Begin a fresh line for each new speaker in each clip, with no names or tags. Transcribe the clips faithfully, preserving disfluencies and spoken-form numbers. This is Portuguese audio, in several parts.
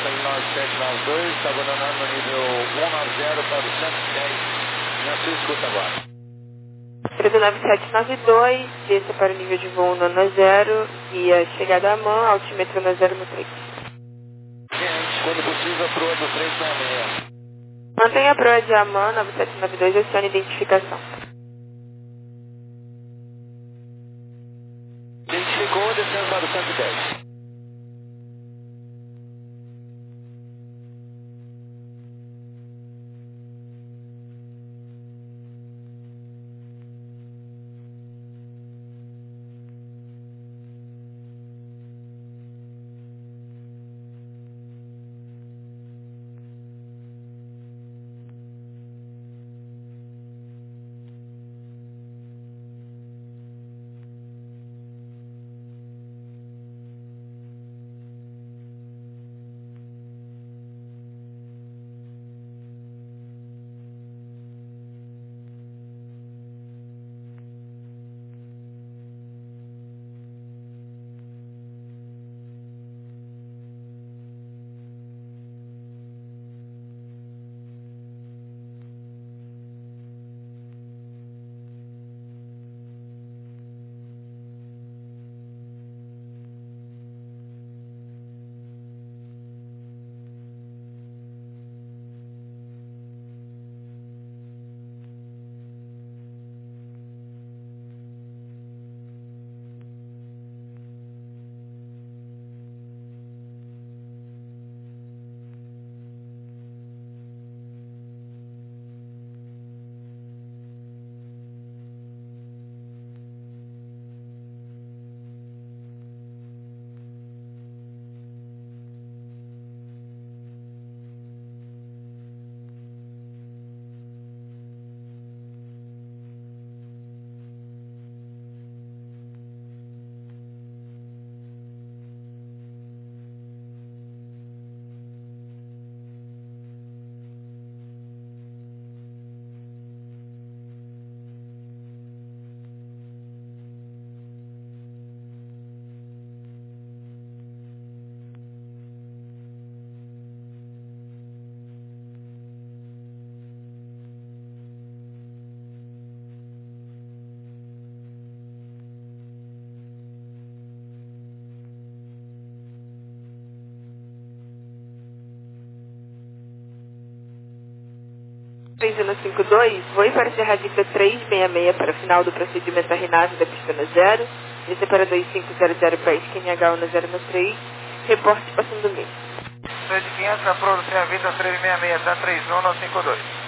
nove sete nove dois, está abandonando no nível cento e noventa para o cento e dez. Na sua escuta agora.
Preto nove sete nove dois, desça para o nível de voo nono zero, via chegada à mão, altímetro no zero no três.
Gente, quando possível, a proa do três seis seis.
Mantenha a proa de AMAN nove sete nove dois, acione identificação.
Identificou, descendo para o cento e dez.
três um cinco dois, voe para Serra Vista três seis seis para o final do procedimento da RINAV da pista no zero, desça para dois cinco zero zero para Q N H no zero no três, reporte passando do meio.
dois mil e quinhentos, a proa do Serra Vista três seis seis, está três um cinco dois.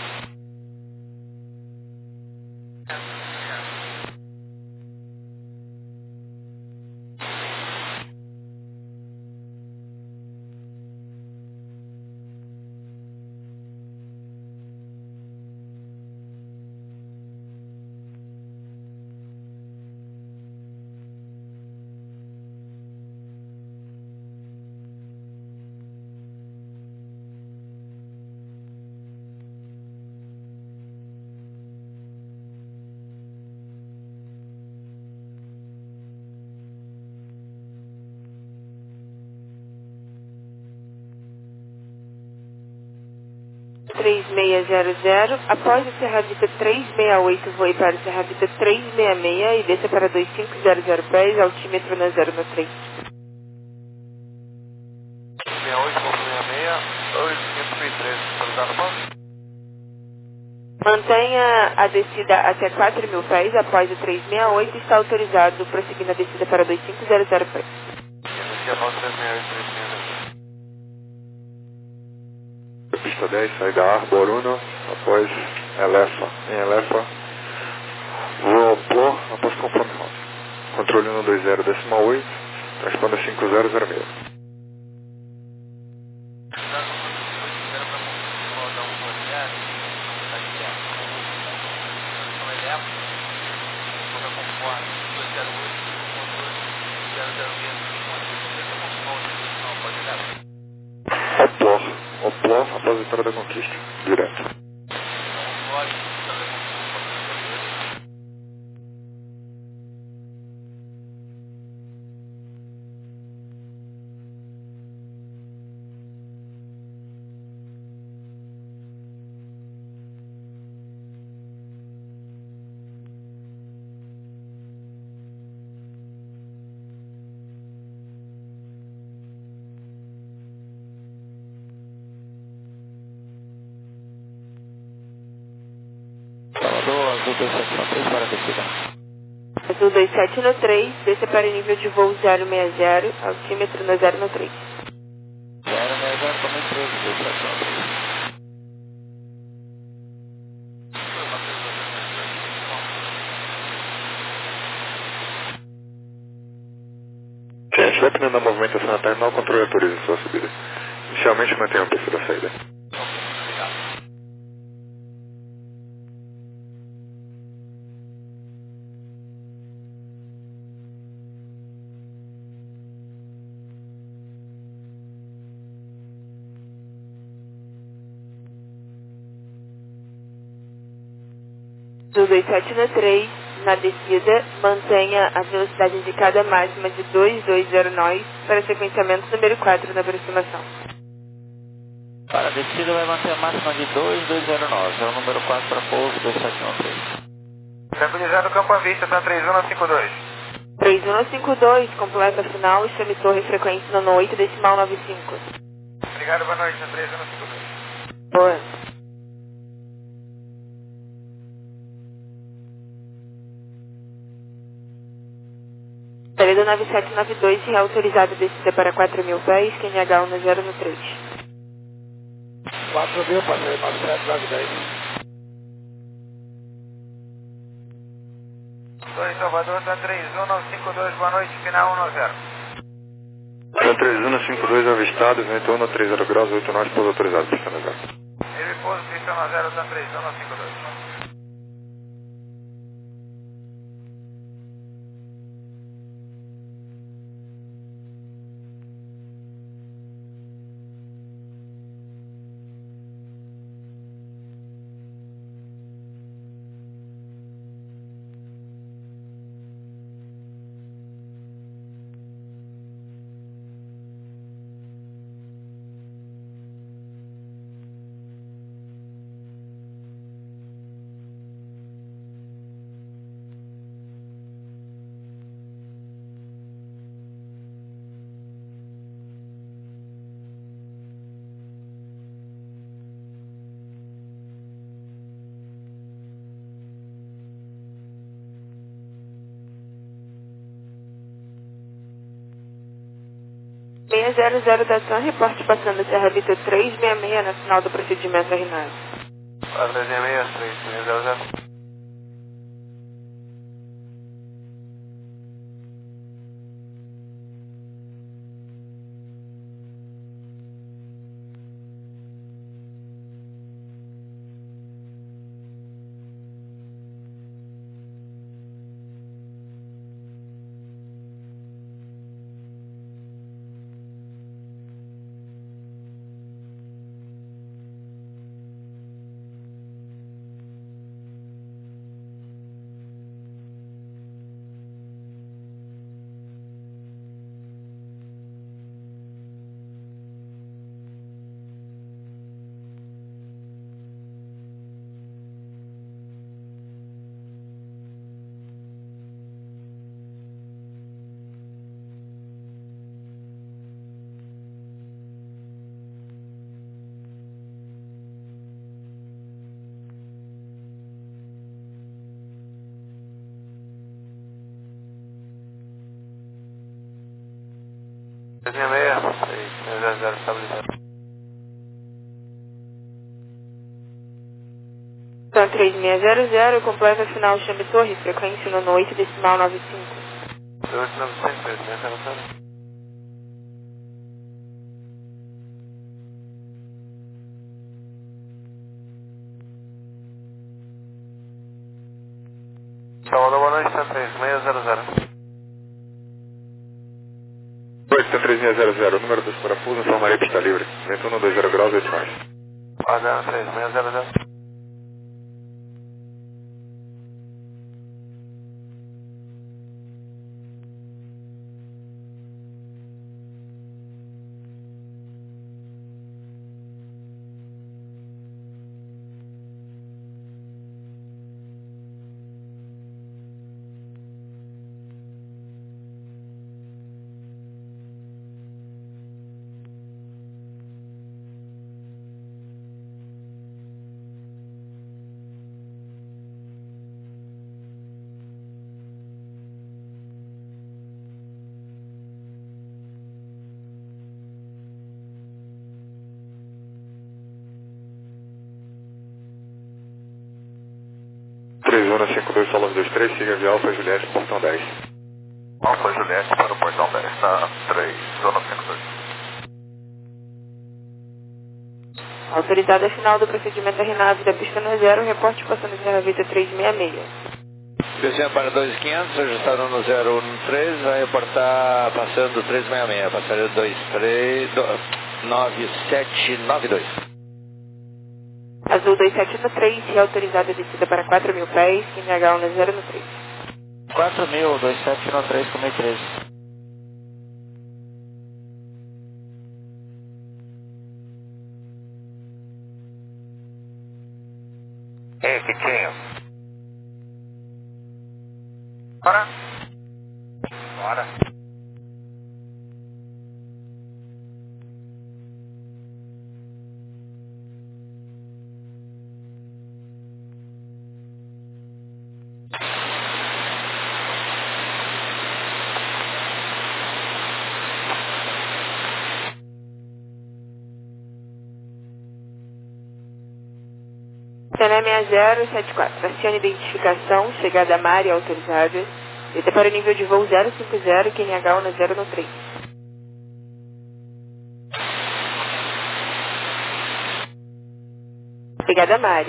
três seis zero zero, após o Serra Vista três seis oito, voe para o Serra Vista três seis seis e desça para dois cinco zero zero pés, altímetro no zero no três.
seis oito ponto seis seis, dois quinhentos e treze, está ligado no banco?
Mantenha a descida até quatro mil pés, após o três seis oito, está autorizado prosseguindo a descida para dois cinco zero zero pés.
Aqui é três seis oito, três seis oito. Pista dez, saída Arbor Uno, após Elefa, em Elefa, voo Plor, após conforme rota. Controle cento e vinte, decimal oito, transponder cinco zero zero seis. Oplor, Oplor, após a Vitória da Conquista, direto.
Salvador, Azul dois sete um três para descida.
Azul dois sete um três, desça para nível de voo zero seis zero, altímetro no zero um três.
zero seis zero, tome treze, dois sete um três.
Gente, dependendo da movimentação na terminal, o controle autoriza a sua subida. Inicialmente mantenha o preço da saída.
Azul dois sete um três, na descida, mantenha a velocidade indicada máxima de dois dois zero nós para sequenciamento número quatro na aproximação.
Para a descida vai manter a máxima de dois dois zero nove, é o número quatro para pouso dois sete um três.
Tranquilizado campo à vista, tá três um cinco dois.
três um cinco dois, completa final, chame torre frequência nono oito, decimal nove cinco.
Obrigado, boa noite, tá três um cinco dois.
Boa. Saída nove sete nove dois, reautorizada descida para quatro mil pés, Q N H um no zero no três.
quatro mil, passei nove sete nove dois. dois Salvador, tá três um cinco dois, boa noite, final um no zero.
Tá três um cinco dois avistado, vento um no três zero graus, oito nós, pouso autorizado, pista no zero.
Ele pouso, pista no zero, tá três um cinco dois.
seis zero zero da TAM, reporte passando Serra Vitor três seis seis na final do procedimento R nove.
quatro seis seis, três seis zero zero. três seis seis, três zero zero estabilizado.
TAM três seis zero zero, completa final, chame torre, frequência nono oito, decimal nove cinco.
dois nove cinco, três seis zero zero. Salvador, boa noite, tá três seis zero zero.
oito três seis zero zero, número dos parafusos, informarei pista livre. Vento um no dois zero graus, oito nós.
Guardando três seis zero zero.
três zona cinco dois, Solos dois três, siga via Alfa Juliette, portão dez.
Alfa Juliette para o portão dez, na três, zona cinco dois.
Autorizada final do procedimento R nove da pista no zero, reporte passando Serra Vita trezentos e sessenta e seis.
Descendo para dois mil e quinhentos, ajustado no zero um três, vai reportar passando trezentos e sessenta e seis, passaria dois três, nove sete nove dois.
Azul dois sete no três, reautorizada descida para quatro mil pés, Q N H um no zero no três.
quatro mil, dois sete no três, com mil e treze.
Ei, Kitinho. Bora. Bora.
C N M zero sete quatro, acione identificação, chegada a Mari autorizada, desça para o nível de voo zero cinco zero, Q N H um no zero no três. Chegada a Mari.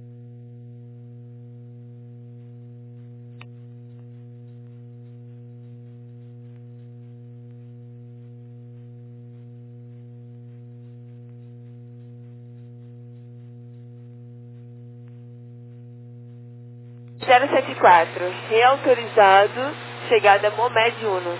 zero sete quatro, reautorizado, chegada a Momed Uno.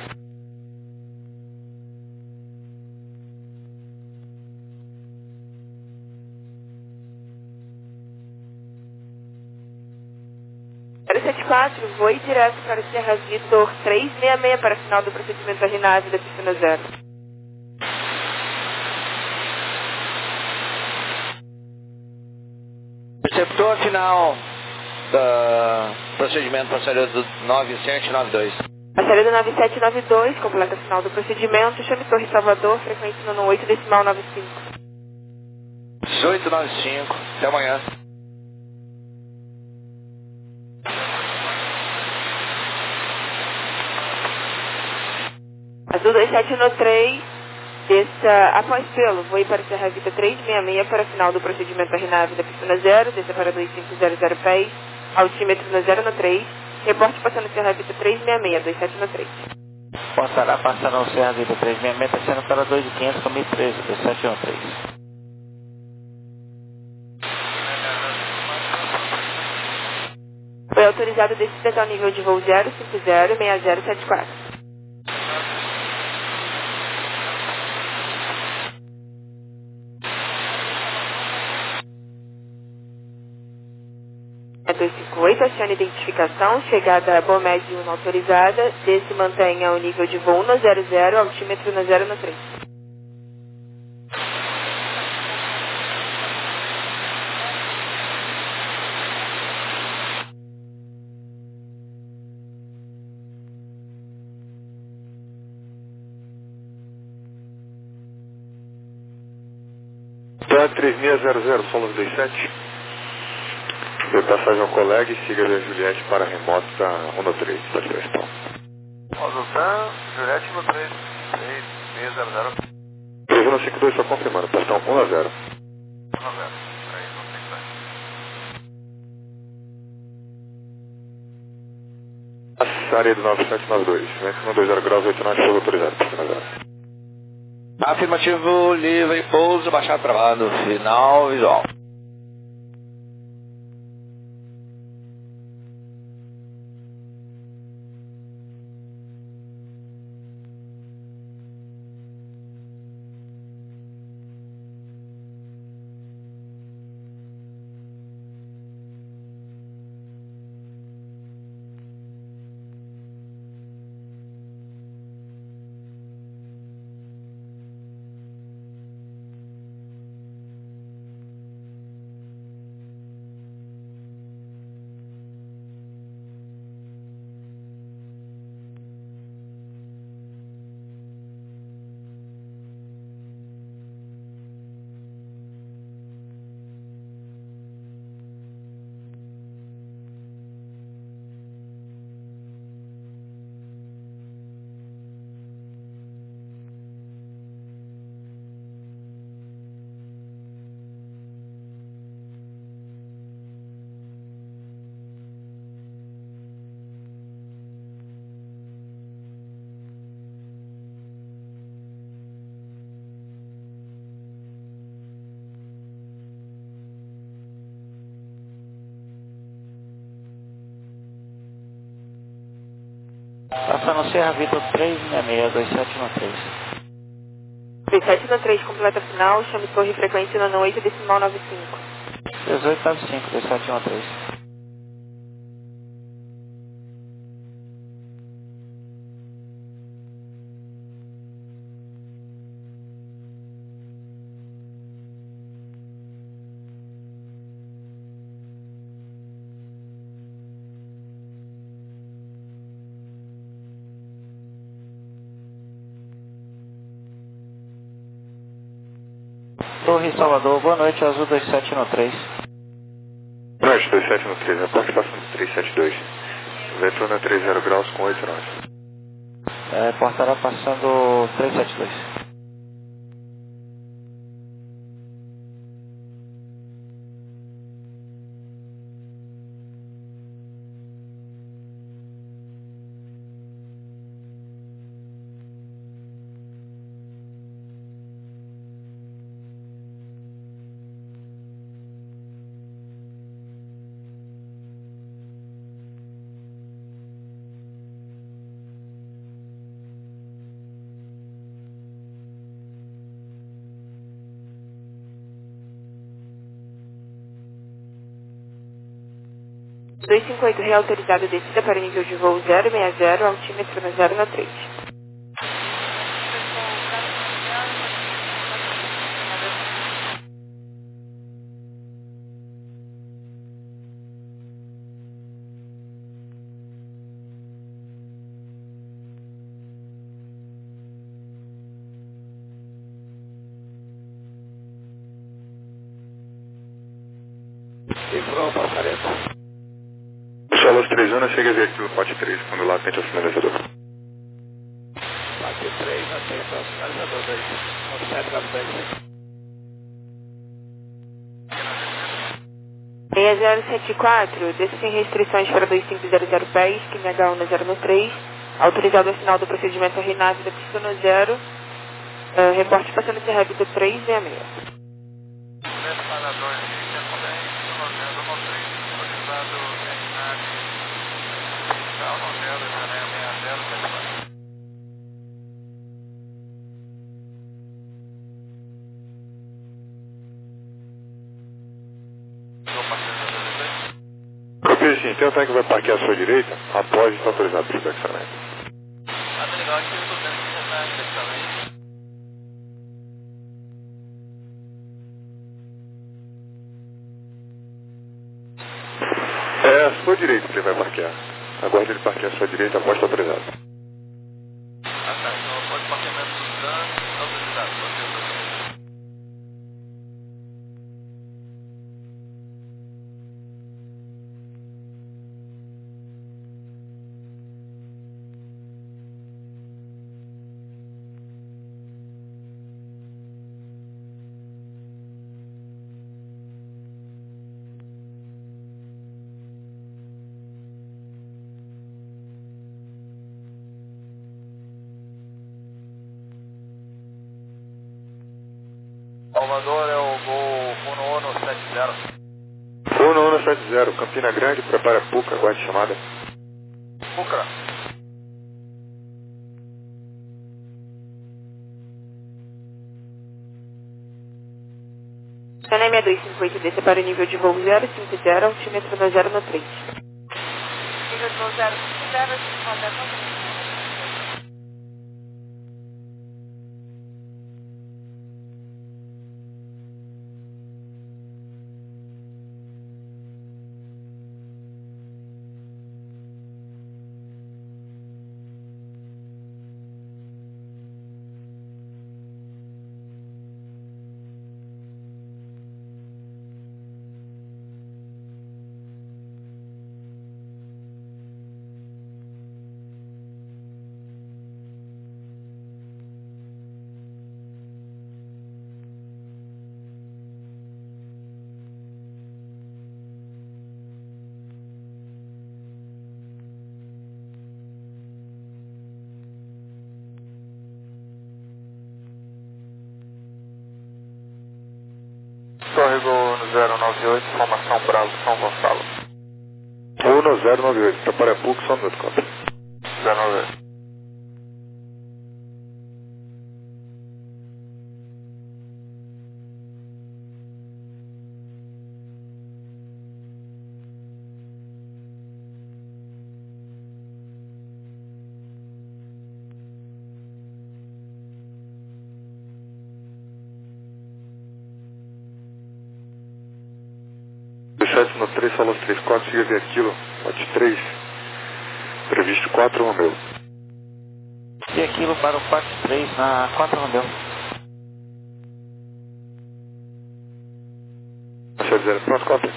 zero sete quatro, voe direto para o Serra Vitor trezentos e sessenta e seis para a final do procedimento R nove da pista zero.
Receptor final do procedimento passaria do nove sete nove dois.
Passaria do nove sete nove dois, completa final do procedimento, chame Torre Salvador, frequência no oito decimal nove cinco.
dezoito nove cinco, até amanhã.
Azul dois sete no três, desça após pelo, voe para Serra Vita trezentos e sessenta e seis para a final do procedimento R nove da pista zero, desça para dois cinco zero zero pés, altímetro no zero no três, reporte passando Serra Vita trezentos e sessenta e seis, dois sete no três.
Passará passando o Serra Vita trezentos e sessenta e seis, descendo para dois mil e quinhentos com mil e treze, dois sete um três.
Foi autorizado descida até o nível de voo zero cinco zero seis zero sete quatro. É dois cinco oito, acione identificação, chegada a Bomed Uno autorizada, desce e mantenha o nível de voo no zero zero, altímetro no zero no três.
T A três seis zero zero, Solos dois sete. Dê passagem ao colega e siga a Juliette para a remota um no três, pode prestar.
Rosutan, Juliette no três, três seis zero zero.
três um cinco dois, só confirmando, prestão um a zero.
um a zero, três um cinco dois.
Área do nove sete nove dois, vento dois zero graus, oito nove, chuva autorizado, pista zero.
Afirmativo, livre, pouso, baixado travado, final visual.
Reporta no Serra Vitor três seis seis, dois sete um três.
dois sete um três, completa final, chame torre frequência nono oito, decimal nove cinco.
dezoito nove cinco, dois sete um três. Torre Salvador, boa noite, Azul dois sete um três.
Boa noite, dois sete um três, reporte passando três sete dois. Vetor trinta graus com oito nós.
É, portará passando três sete dois.
dois cinco oito, reautorizado descida para nível de voo zero seis zero, altímetro no zero três.
E pronto, passareta.
Solos três um, chega a ver aqui no pote três, quando lá atende ao sinalizador.
Pote três, atende ao sinalizador dois. sete nove dois.
seis zero sete quatro, desça sem restrições para dois cinco zero zero pés, Q N H um no zero três, autorizado ao final do procedimento R N A V da pista no zero, uh, reporte passando Serra Vitor três seis seis.
Copia assim, tem um tanque que vai parquear à sua direita, após estar autorizado para o estacionamento.
Ah, tá legal, aqui eu tô vendo que já tá estacionamento.
É à sua direita que ele vai parquear. Aguarde ele parquear à sua direita após estar autorizado.
Ah, tá, então após o parqueamento do S A M, autorizado, ok, ok. Salvador é o gol um um sete zero.
um um sete zero, Campina Grande, prepara a Puca, aguarde chamada.
Puca.
C N M dois cinco oito, desça para o nível de voo zero cinco zero, altímetro no zero três. Nível de voo zero cinco zero, decimal zero três.
Torre Gol zero nove oito, formação Bravo São Gonçalo.
um zero nove oito, prepara a Puca, só um minuto, copia.
zero nove oito.
sete no três, falou três quatro, siga via aquilo, lote três, previsto quatro Romeu.
E aquilo para o quatro três na quatro Romeu.
sete zero, pronto, copy.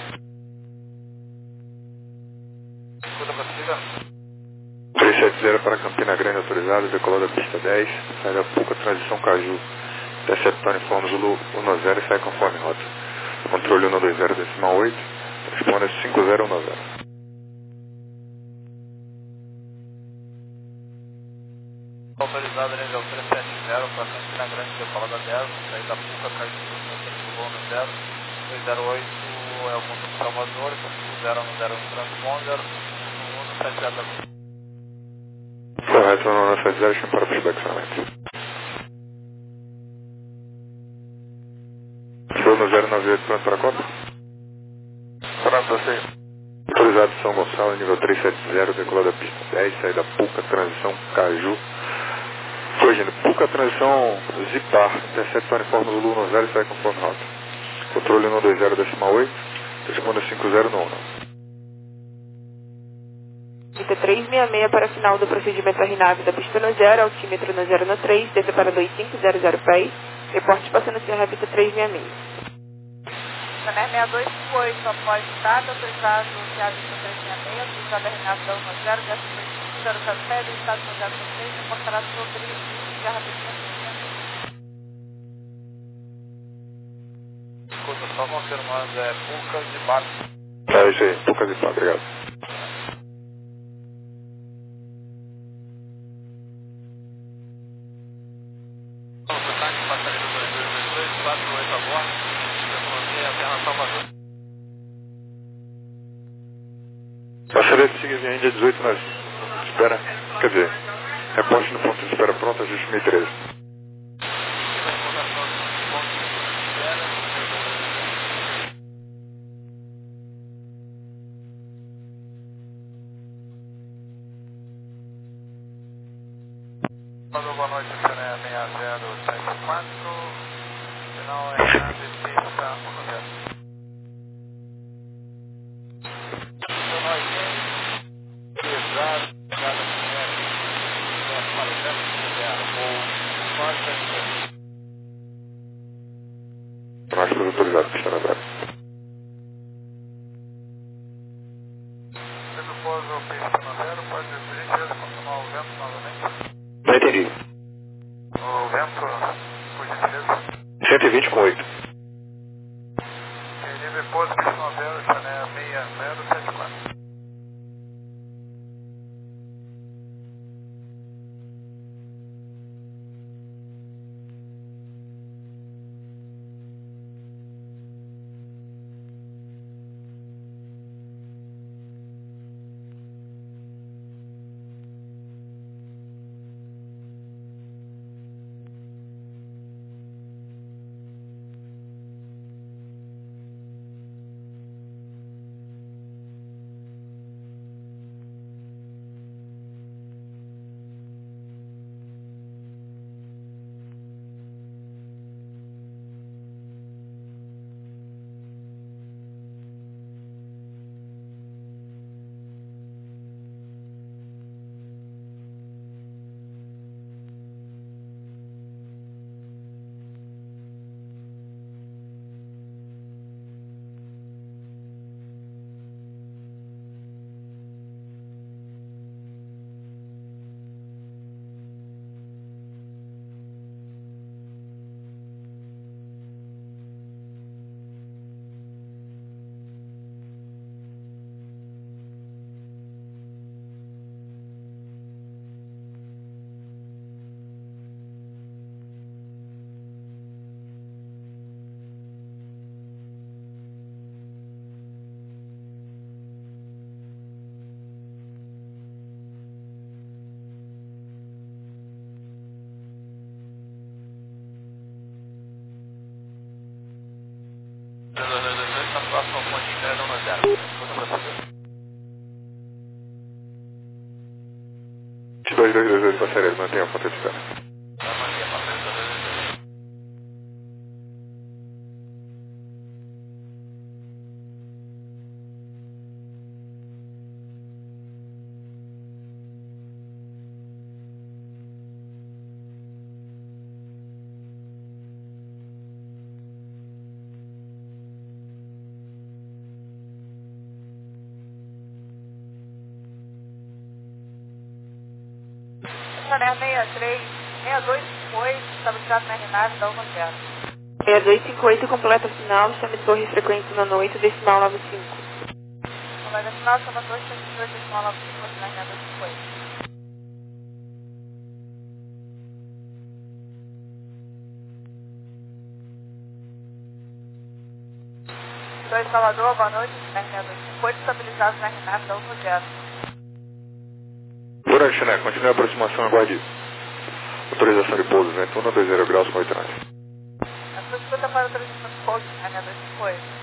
Escuta pra seguida.
três sete zero para Campina Grande autorizado, decolou da pista dez, sai da Puca, transição Caju. Interceptando informe Zulu um zero e sai conforme rota. Controle um dois zero decimal oito, responde cinco zero um zero.
Autorizado nível três sete zero para Campina Grande, decolou da dez, sair da Puca, Caju, Zulu um zero, dois zero oito é o ponto de Salvador, cinco zero um zero um transponder, um sete zero.
Correto, um sete zero, chama para o pushback somente. no zero nove oito, pronto para a Copa?
Pronto, você.
Autorizado São Gonçalo, nível três sete zero, decolou da pista dez, saída Puca, transição Caju. Corrigindo, Puca, transição Zipar, intercepta uniforme Zulu um zero e sai conforme rota. Controle um dois zero decimal oito, responda cinco zero no um.
Pista três seis seis para final do procedimento R nave da pista no zero, altímetro no zero no três, desce para dois cinco zero zero pés, reporte passando a Serra Pista três seis seis.
Cané seis dois cinco oito, após estado, autorizado Serra Pista três seis seis, autorizado R nave da um zero, desce dois cinco zero zero pés, estado no zero no três, reportará sobre Serra Pista três seis seis.
Escuta, só confirmando, é Pucas de Bar.
É isso aí, Pucas de Bar, obrigado. Passaria de seguir em dia dezoito, nós espera, quer dizer, reposte no ponto de espera pronto, ajuste mil e treze.
Boa noite, Cané seis zero sete quatro, final é nave pista um zero.
Nós estamos autorizados, pista na zero.
Sendo pouso pista no zero, pode por gentileza continuar o vento novamente?
Não entendi.
O vento, por gentileza.
cento e vinte com oito.
E nível pouso pista no zero, Cané seis zero sete quatro. Na próxima ponte de grana um zero.
dois dois dois dois, passageiro, mantenha a ponta de espera.
Saner sessenta e três, sessenta e dois cinquenta e oito, estabilizado na RNAV da um zero.
sessenta e dois cinquenta e oito, completa final, chame torre frequência nono oito, decimal noventa e cinco.
Colega final, chama torre cento e dois, decimal noventa e cinco, na RNAV dois cinquenta e oito. dois Salvador, boa noite, na RNAV dois cinquenta e oito, estabilizado na RNAV da um zero.
Boa noite, né? Continue a aproximação, aguarde. Autorização de pouso, vento um a dois zero graus com oito nove.
A sua escuta para autorização de pouso, na RNAV dois cinquenta e oito.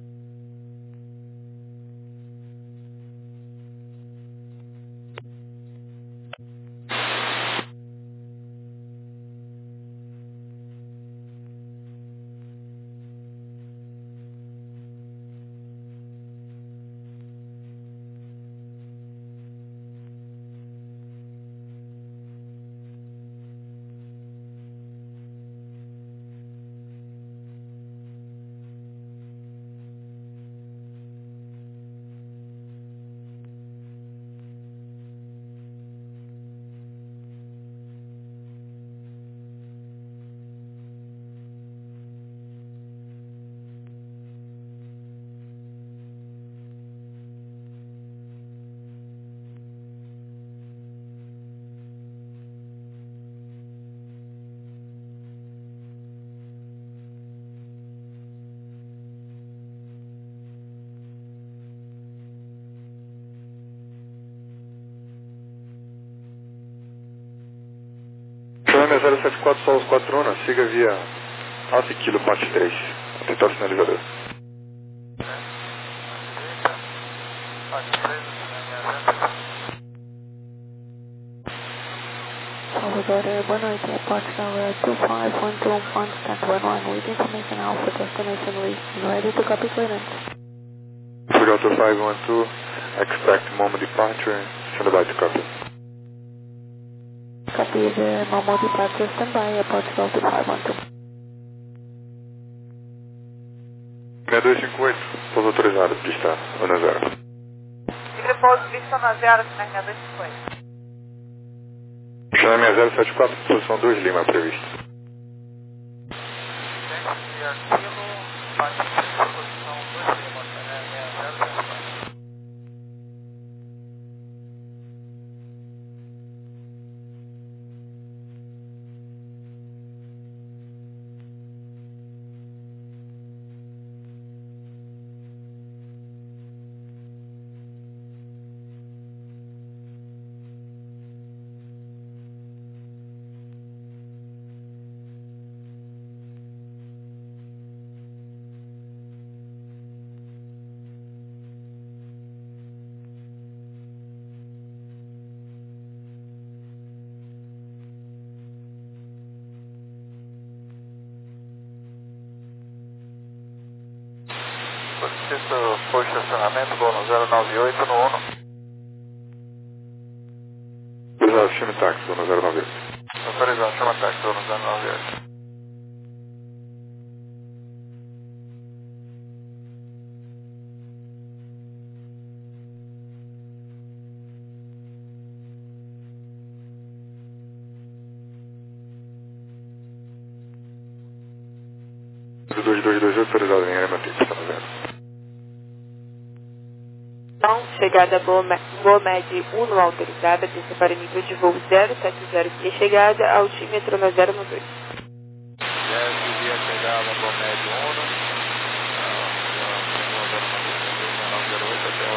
Chame zero sete quatro, Solos quatro um, siga via Alce Kilo, parte três. Atentar o sinalizador.
Salvador, boa noite, airport tower two five one two one stand one one with information Alpha destination reached. Ready to copy clearance.
Food Auto five one two, expect moment departure, stand by to copy.
Copy the Momo departure, stand by, airport tower two five one two.
sessenta e dois cinquenta e oito, pouso autorizado, pista um zero.
Livre pouso, pista um zero, na RNAV dois cinquenta e oito.
Chame zero sete quatro, posição dois Lima prevista.
Solicito por estacionamento, voo no zero nove oito no Uno.
Autorizado, chame táxi, no zero nove oito.
Autorizado, chama táxi, voo no zero nove oito.
dois dois dois oito, autorizado em área matriz, está no zero.
Então, chegada Boa Med um autorizada, desça para nível de voo zero sete zero e chegada, altímetro na zero um dois.
Desce via chegada Boa Med um, zero oito até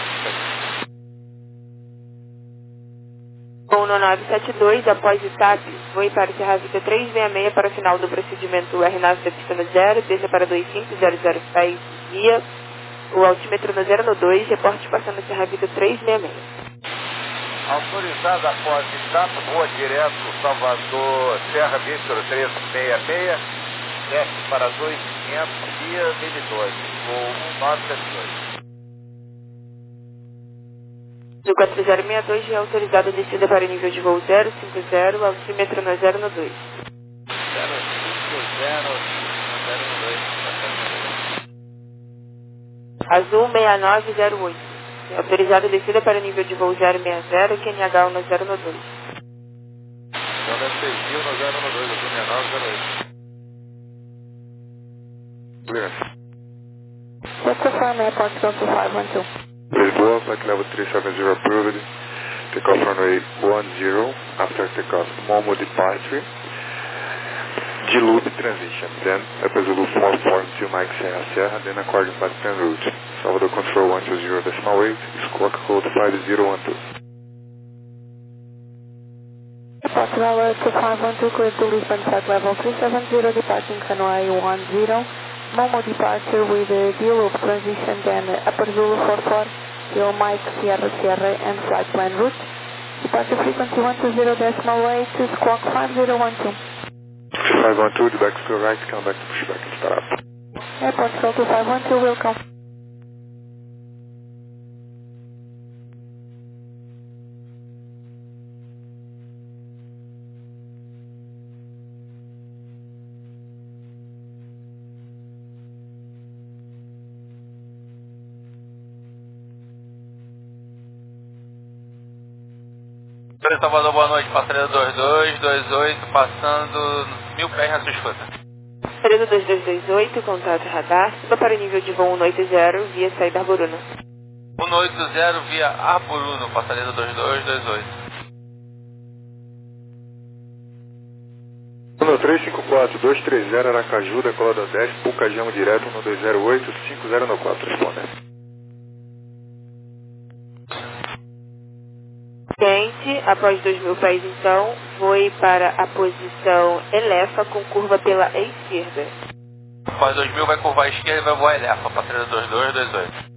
o...
Voo nove sete dois, após etapa, voe para Serra Vista trezentos e sessenta e seis para o final do procedimento R NAV da pista zero, desça para dois cinco zero zero seis, guia. O altímetro no zero dois, reporte passando a Serra Vida trezentos e sessenta e seis.
Autorizado após etapa, voa direto Salvador, Serra Vítor trezentos e sessenta e seis, desce para dois mil e quinhentos, via mil e doze, voo um nove sete dois.
Do quatro zero seis dois, é autorizada a descida para nível de voo zero cinco zero, altímetro no zero dois.
zero cinco zero, zero dois.
Azul seis nove zero oito. É autorizada a descida para nível de voo zero seis zero, Q N H um no zero dois.
Então é seis mil no zero um dois, azul sessenta e nove zero oito. Clearance.
Just confirm airport go to five one two.
Lisboa, flight level three seven zero approved. Takeoff runway one zero after takeoff. Momo departure. G-loop transition. Then Airport Zulu four four two Mike Serra Serra. Then according flight plan route. Salvador control one two zero decimal eight. Squawk code five zero one two.
Airport level two five one two, clear to Lisbon flight level three seven zero, departing runway one zero. Momo departure with the G-loop transition, then Airport Zulu four four, Kilo Mike Sierra Sierra and flight plan route. Departure frequency one two zero decimal eight, squawk five zero one two.
five one two, the back to right, come back to pushback and start up.
Airport Control two five one two, welcome.
Salvador, boa noite, passaredo dois dois dois oito, passando mil pés na sua escuta.
Passaredo dois dois dois oito, contato radar, suba para o nível de voo cento e oitenta via saída Arboruno.
cento e oitenta via Arboruno, passaredo dois dois dois oito.
um três cinco quatro dois três zero Aracaju, decolada dez, Pucajamo direto, um dois zero oito cinco zero nove quatro, responda.
Quente, após dois mil pés então, voe para a posição Elefa com curva pela esquerda.
Após dois mil vai curvar a esquerda e vai voar Elefa, passaredo dois dois dois oito.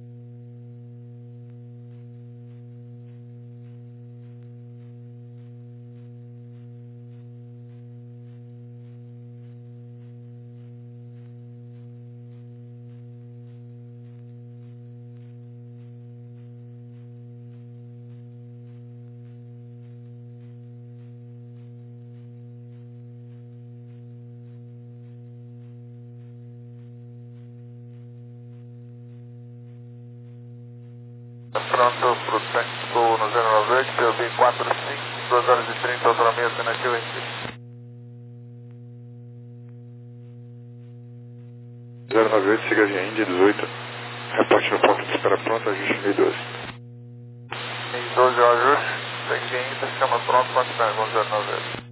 Pronto pro Taxco no zero nove oito, P O B quatro cinco, duas horas e trinta, autonomia alternativa em si.
zero nove oito, siga via Índia dezoito. Reporte no ponto de espera pronto, ajuste mil e doze.
mil e doze é o ajuste, segue ainda, chama pronto, quanto está com zero nove oito.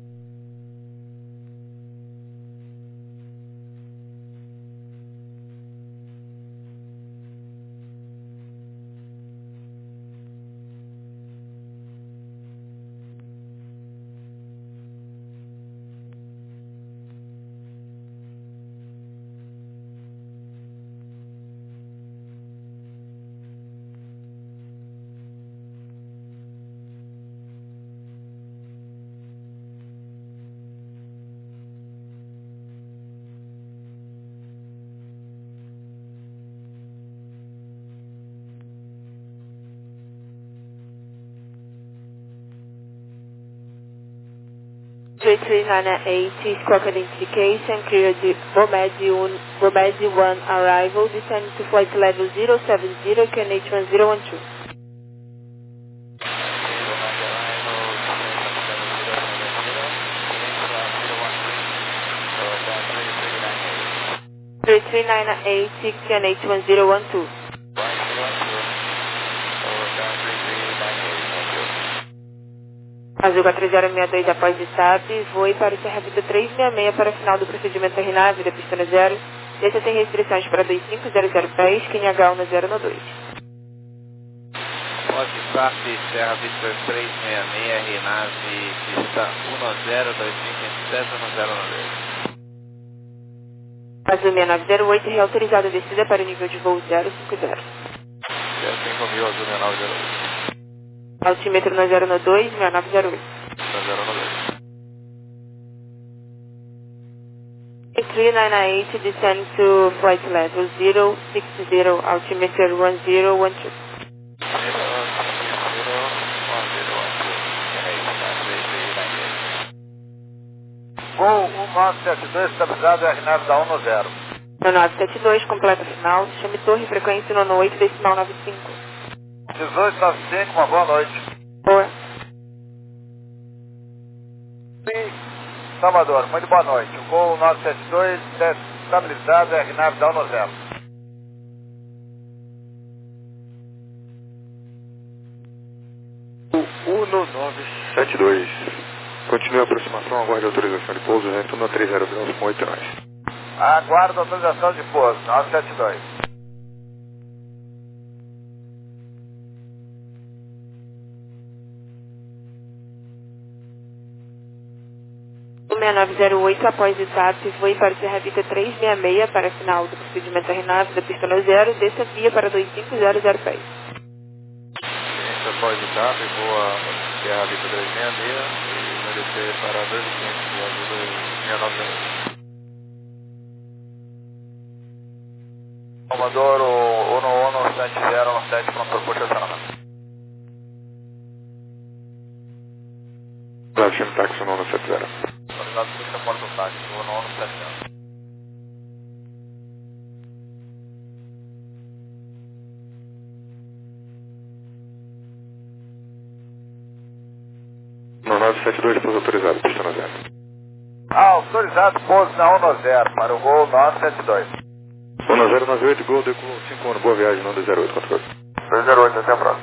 J three nine eight, squawk identification, clear the Bomedi one arrival, descend to flight level zero seven zero, Q N H one zero one two. J three nine eight, Q N H one zero one two. Azul quatro zero seis dois após o S A P, voe para o Serra Vida trezentos e sessenta e seis para o final do procedimento R N A V da pista zero. Desça sem restrições para dois cinco zero zero pés, Q N H um no zero no dois.
Pode S A P, Serra Victor trezentos e sessenta e seis, R N A V, pista um zero dois cinco sete no zero no dois.
Azul seis nove zero oito, reautorizada a descida para o nível de voo zero cinco zero.
cinco mil, Azul seis nove zero oito.
Altímetro no zero no dois, seis nove zero oito.
zero no dois.
three nine eight, descend to flight level zero six zero, altimeter one zero one two.
Voo um nove sete dois, estabilizado R N A V da um no zero.
No nove sete dois, completa final, chame torre, frequência no oito, decimal nove cinco.
dezoito nove cinco, uma boa noite.
Boa.
Salvador, muito boa noite. O Gol nove sete dois, estabilizado, R nove down no zero.
O Uno nove sete dois. Continue a aproximação, aguarde a autorização de pouso, retorno a trinta graus com oito nós.
Aguardo a autorização de pouso, nove sete dois.
seis nove zero oito, após etapas, voe para o Serra Vita trezentos e sessenta e seis para final do procedimento R nove da pista no zero, desça via para dois cinco zero zero pés.
Ciência após etapa, voa Serra Vita trezentos e sessenta e seis e vai descer para dois quinhentos do azul do seis nove zero oito.
Salvador, o Uno Uno sete zero um sete, pronto para o posicionamento.
Left hand taxi Uno sete zero.
Autorizado pista porta do táxi, Uno Uno sete zero.
No nove sete dois, pouso autorizado, pista no zero.
Autorizado, pouso na Uno zero para o Gol nove sete dois.
Uno zero nove oito, Gol, decolou cinco um, boa viagem, não dois zero oito, controle.
dois zero oito, até a próxima.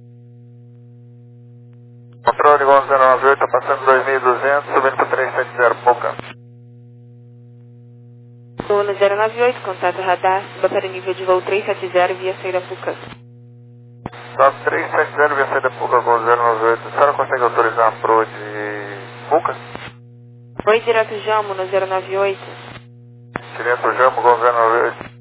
Controle, Gol zero nove oito, passando dois mil e duzentos, subindo para trezentos e setenta, pouca.
Uno zero nove oito, contato radar, suba para nível de voo trezentos e setenta via saída Puca.
Stop trezentos e setenta via saída Puca, Gol zero nove oito. A senhora consegue autorizar a pro de Puca?
Oi, direto Jamo, no zero nove oito.
Direto Jamo, Gol zero nove oito.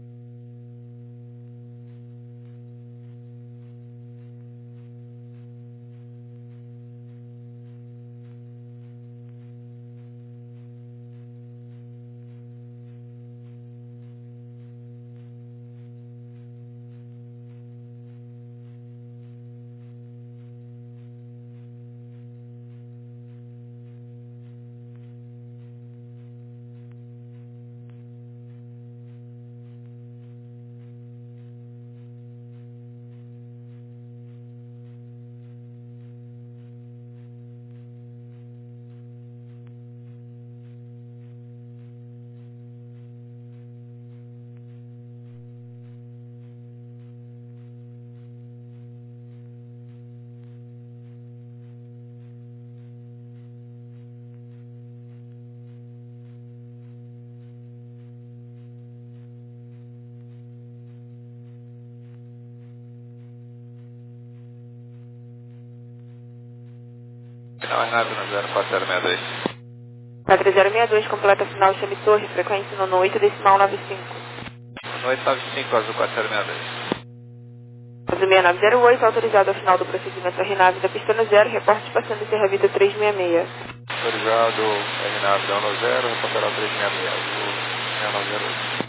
Final R nove no zero quatro zero seis dois.
quatro zero seis dois, completa final Chame Torre, frequência no oito, decimal nove cinco.
No oito nove cinco, azul quatro zero seis dois.
Azul seis nove zero oito, autorizado ao final do procedimento R nove da pista no zero, reporte passando Serra Vita trezentos e sessenta e seis.
Autorizado R nove down no zero, reportará trezentos e sessenta e seis, azul seis nove zero oito.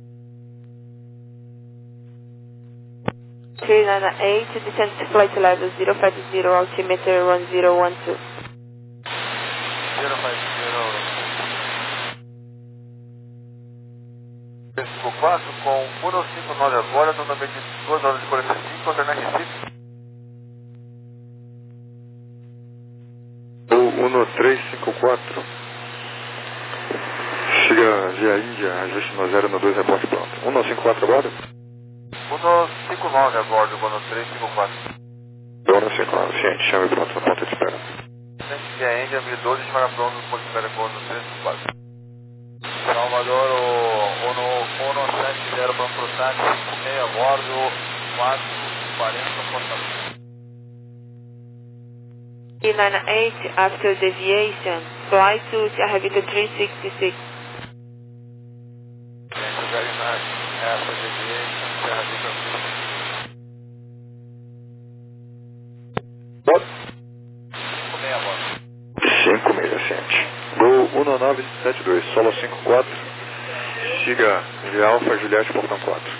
three nine eight, descend to flight level zero five zero, altimeter one zero one two.
zero five zero. cinco quatro com Uno cinco nove agora, no número de duas horas e quarenta e cinco, contra Recife.
O Uno três cinco quatro. Chega via Índia, ajuste no zero no dois, reporte pronto. Uno cinco quatro agora?
Uno cinco nove a bordo, Uno três cinco quatro.
Uno cinco nove, ciente, chame pronto na ponta de espera.
Frente a Índia, mil e doze, chamada pronto, ponto de espera, Uno três cinco quatro. Salvador, o Uno, Uno sete zero, pronto pro táxi, cinco seis a bordo, quatro quarenta, porta.
three nine eight, after deviation, fly to Serra Vita three sixty-six.
Thank you very much. After deviation, Serra Vita cinco seis a bordo.
cinco meia, ciente. Gol Uno nove sete dois, solo cinco quatro. Siga via Alfa Juliette, portão quatro.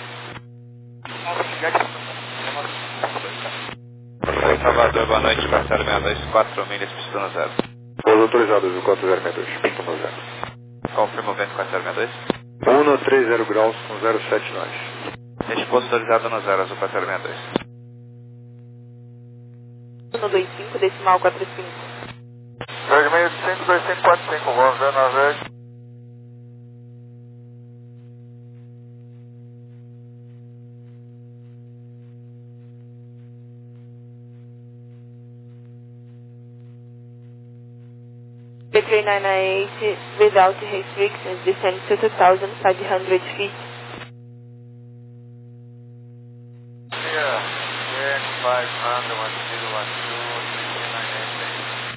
Salvador, boa noite, quatro zero seis dois, quatro milhas, pista no zero.
Pouso autorizado, azul quatro zero seis dois, pista no zero.
Confirma o vento quatro zero seis dois.
Uno três zero graus com zero sete nós.
Resposta autorizada no zero, azul quatro zero seis dois.
Uno dois cinco, decimal quatro cinco.
Verde meio de cento, dois cinco quatro cinco, vamos ver na verde.
B three nine nine eight, without restrictions, descend to two thousand five hundred feet.
Yeah, twenty-five hundred, one zero one two, three three nine eight.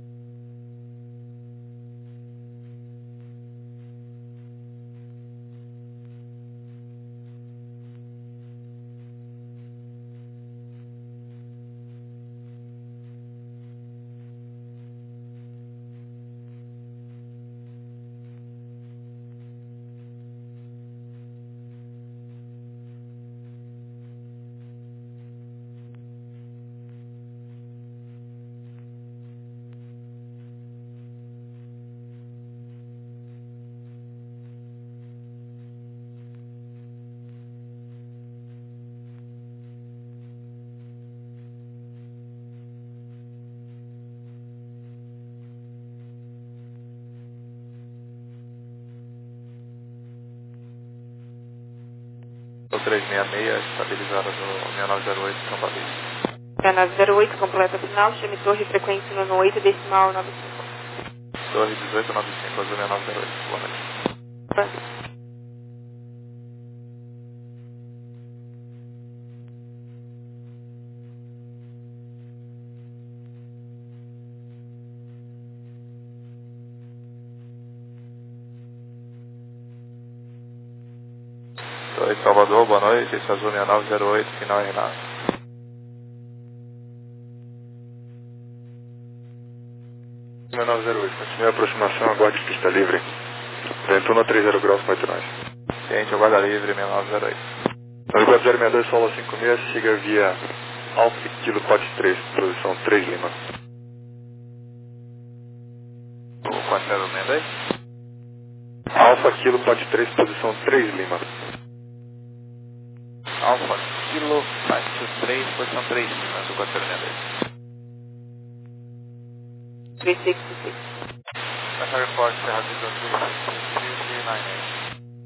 trezentos e sessenta e seis, estabilizada do sessenta e nove zero oito, São Paulo.
sessenta e nove zero oito, completa final, chame torre, frequência nono oito, decimal nove cinco.
Torre dezoito noventa e cinco, sessenta e nove zero oito, boa noite. Oi, Salvador, boa noite, esse é Azul sessenta e nove zero oito, final Renato.
sessenta e nove zero oito, continue a aproximação, aguarde pista livre. Vento um a trinta graus para nós.
Ciente, aguarda livre, sessenta e nove zero oito.
nove quatro zero seis dois, solo cinco seis, siga via Alfa Kilo Pote três, posição três Lima.
O quatro zero seis dois?
Alfa Kilo Pote três, posição três Lima.
Alfa Kilo Pote três, posição três Lima, o quatro zero seis dois.
três seis seis.
Essa repórter Serra Vista três três nove oito.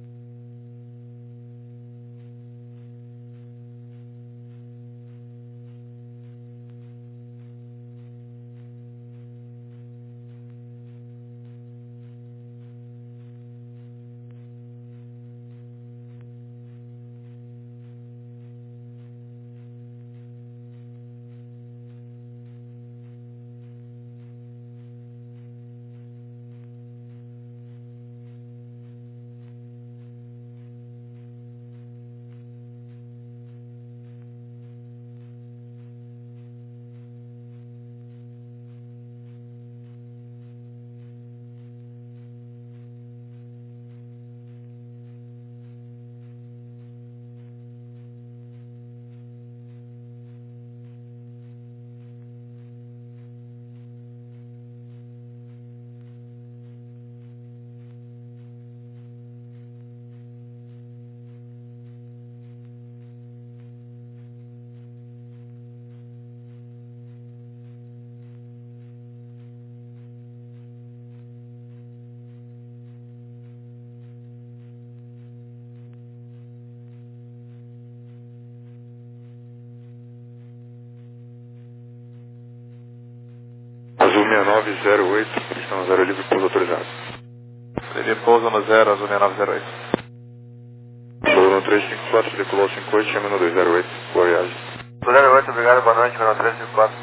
Azul sessenta e nove zero oito, pista no zero livre, pouso autorizado.
Seria pouso no zero, Azul sessenta e nove zero oito.
Solo no três cinco quatro, decolou cinco oito, chame no dois zero oito, boa viagem.
zero oito, obrigado, boa noite, no três cinco quatro.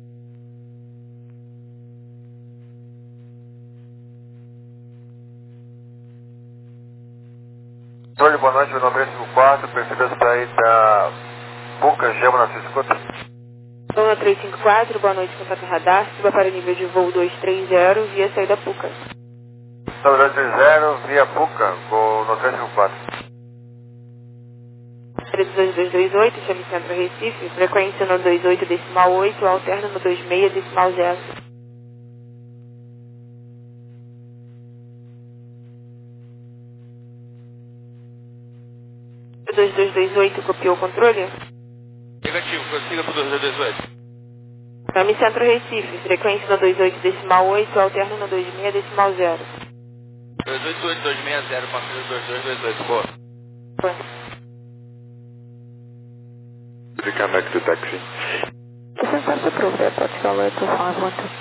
Oi, boa noite, meu nome é três cinco quatro, perfil da saída Puca, Gema na seis cinquenta.
Zona três cinco quatro, boa noite, contato radar, suba para nível de voo dois três zero, via saída Puca.
Zona dois três zero, via Puca, vou no três cinco quatro.
dois dois dois oito, chame Centro Recife, frequência no dois oito decimal oito, alterna no dois seis decimal zero. dois dois dois oito, copiou o controle?
Negativo, consiga pro dois dois dois oito.
Chame Centro Recife, frequência no dois oito decimal oito, alterno no dois seis decimal zero.
dois oito oito dois seis zero, passando dois dois dois oito, boa.
Boa.
We come back to taxi.
This is Central Approved, Airport Charlotte two five one two.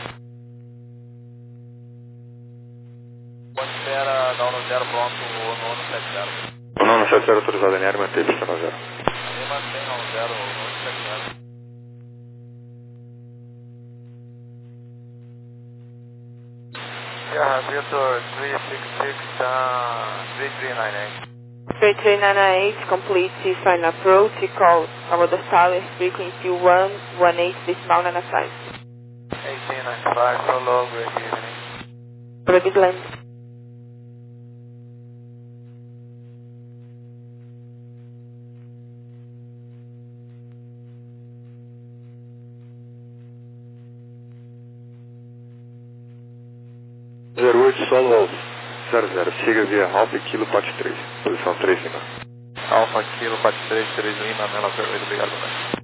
Espera, dá um zero pronto, no ano sete zero.
O nono sete zero autorizado em área, mantém pista no zero.
Aí mantém no zero, no ano sete zero. Yeah, Victor three six six, uh, three three nine eight.
three three nine eight, complete final approach, call Salvador Tower, frequency one one eight decimal nine five.
eighteen ninety-five, so low, great evening.
Have a good land.
zero oito solo Alfa, zero zero, siga via Alfa Kilo Pat três, posição três Lima.
Alfa Kilo Pat três, três Lima, Mela Vermelho, obrigado, né?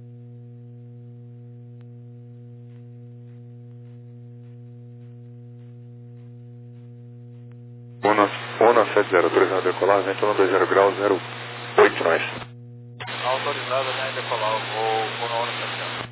uno sete zero, autorizado a decolar, vento um dois zero graus, zero oito nós.
Autorizado a decolar, eu vou, vou no ano sete zero.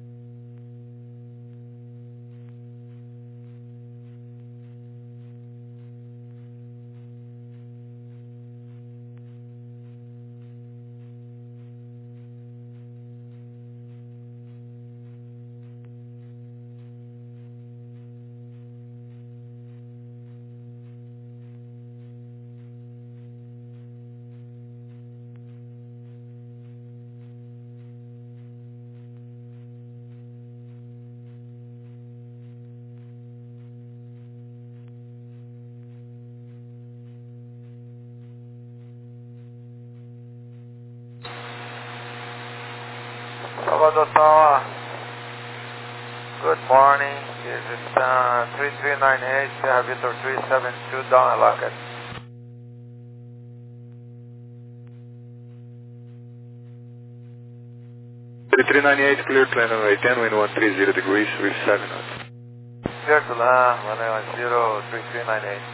Salvador Tower, good morning, this is uh, three three nine eight, Sierra Victor three seven two, down and lock it.
three three nine eight, clear to land runway ten, wind one three zero degrees, with seven knots.
Clear to land, runway one zero, three three nine eight.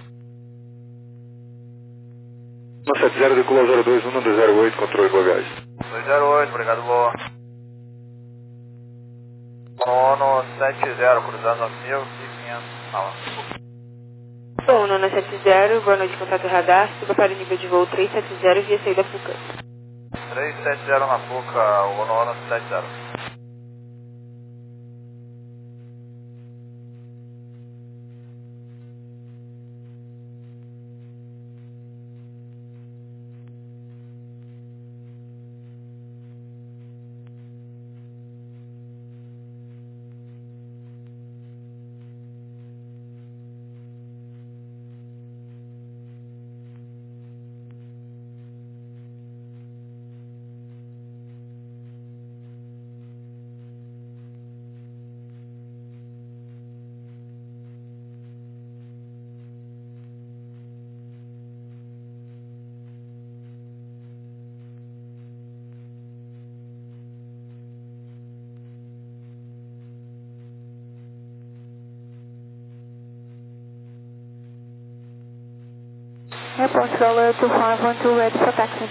uno sete zero, decolar zero dois um dois zero oito, controle de bagagem.
dois zero oito, obrigado, boa. Ono sete zero, cruzando mil e quinhentos, fala.
Bom, Nono sete zero, boa noite, contato radar, suba para o nível de voo três sete zero via saída Fuca.
três sete zero na Fuca, o Ono sete zero.
Airport Charlotte two five one two, ready for taxi.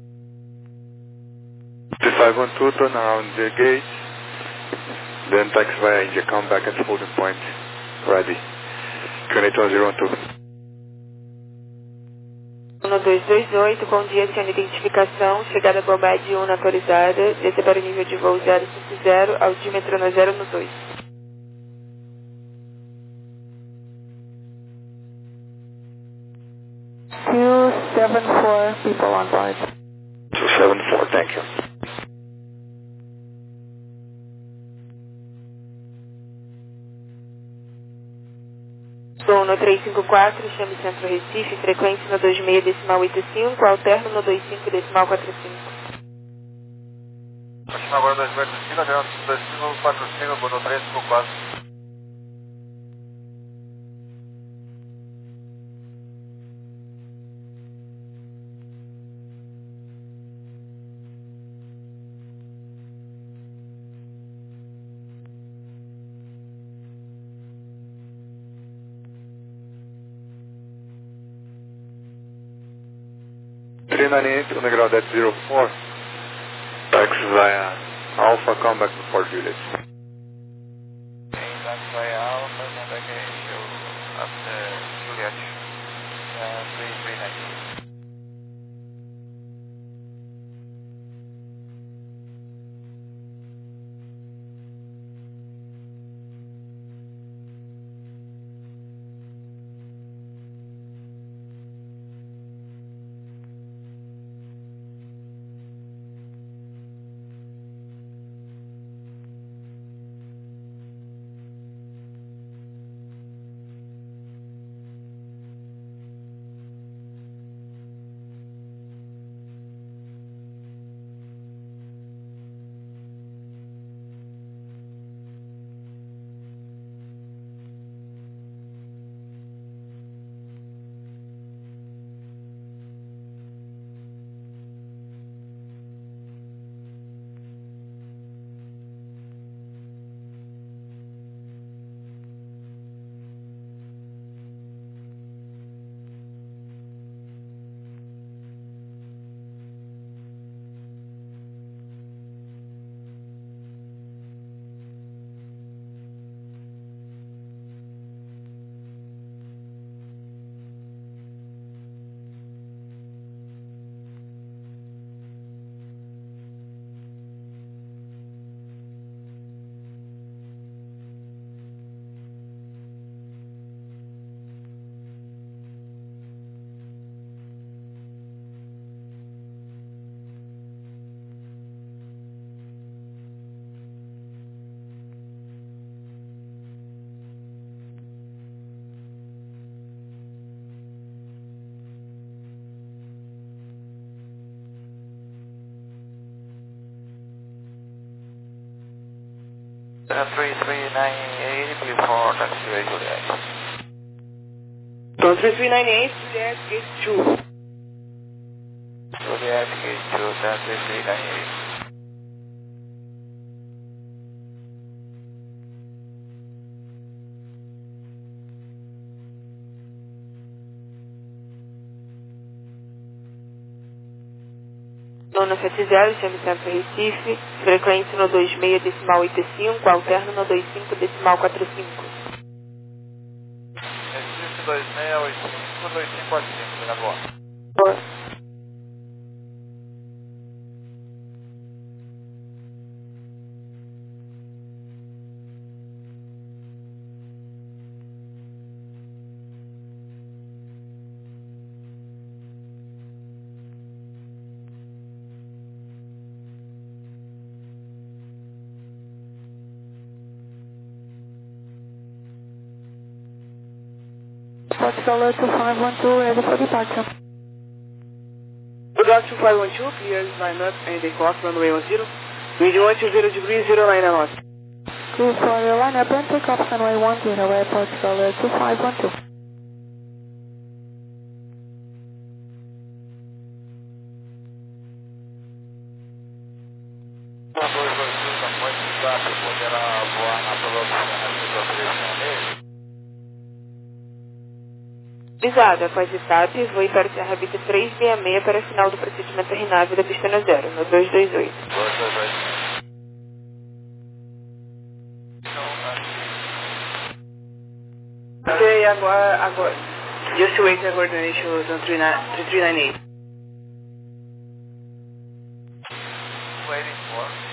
two five one two, turn around the gate, then taxi via India, come back at holding point, ready. Connect one zero one two.
um dois dois oito, bom dia, senhor, identificação, chegada Bombardier um autorizada, descer para o nível de voo zero cinco zero, altímetro no zero no dois.
two seven four, people on board.
two seven four, thank you.
Bom, no três cinco quatro, chame Centro Recife, frequência no dois seis decimal oito cinco, alterno no dois cinco decimal quatro cinco.
Continua agora dois metros de cima, dois cinco quatro cinco, no três cinco quatro.
three ninety-eight on the ground at zero four. Tax via Alpha, come back before Juliet.
Tax via Alpha, come back after Juliet. Uh, three three ninety-eight. three three nine eight, please for taxiway Juliet.
So three three nine eight, Juliet, gate two.
Juliet, gate two, three three nine eight.
Nona sete zero, chame Centro Recife, frequência no dois seis decimal oito cinco, alterno no dois cinco decimal quatro cinco.
Recife dois seis oito cinco, dois cinco quatro cinco, liga agora.
Boa.
Foxtrot two five one two, ready for departure.
Good luck two five one two, clear line up and take off runway one zero. Wind one two zero degrees, zero nine knot.
Clear for your line up and take off runway one zero, airport Foxtrot two five one two.
dois dois dois, não pode usar para poder voar na velocidade.
Pisada, após o TAP, voe para Serra Bita três seis seis para a final do procedimento R nave da pista zero, no dois dois oito.
dois dois oito.
Ok, agora, agora. Just wait a coordination on three three nine eight.
Waiting for.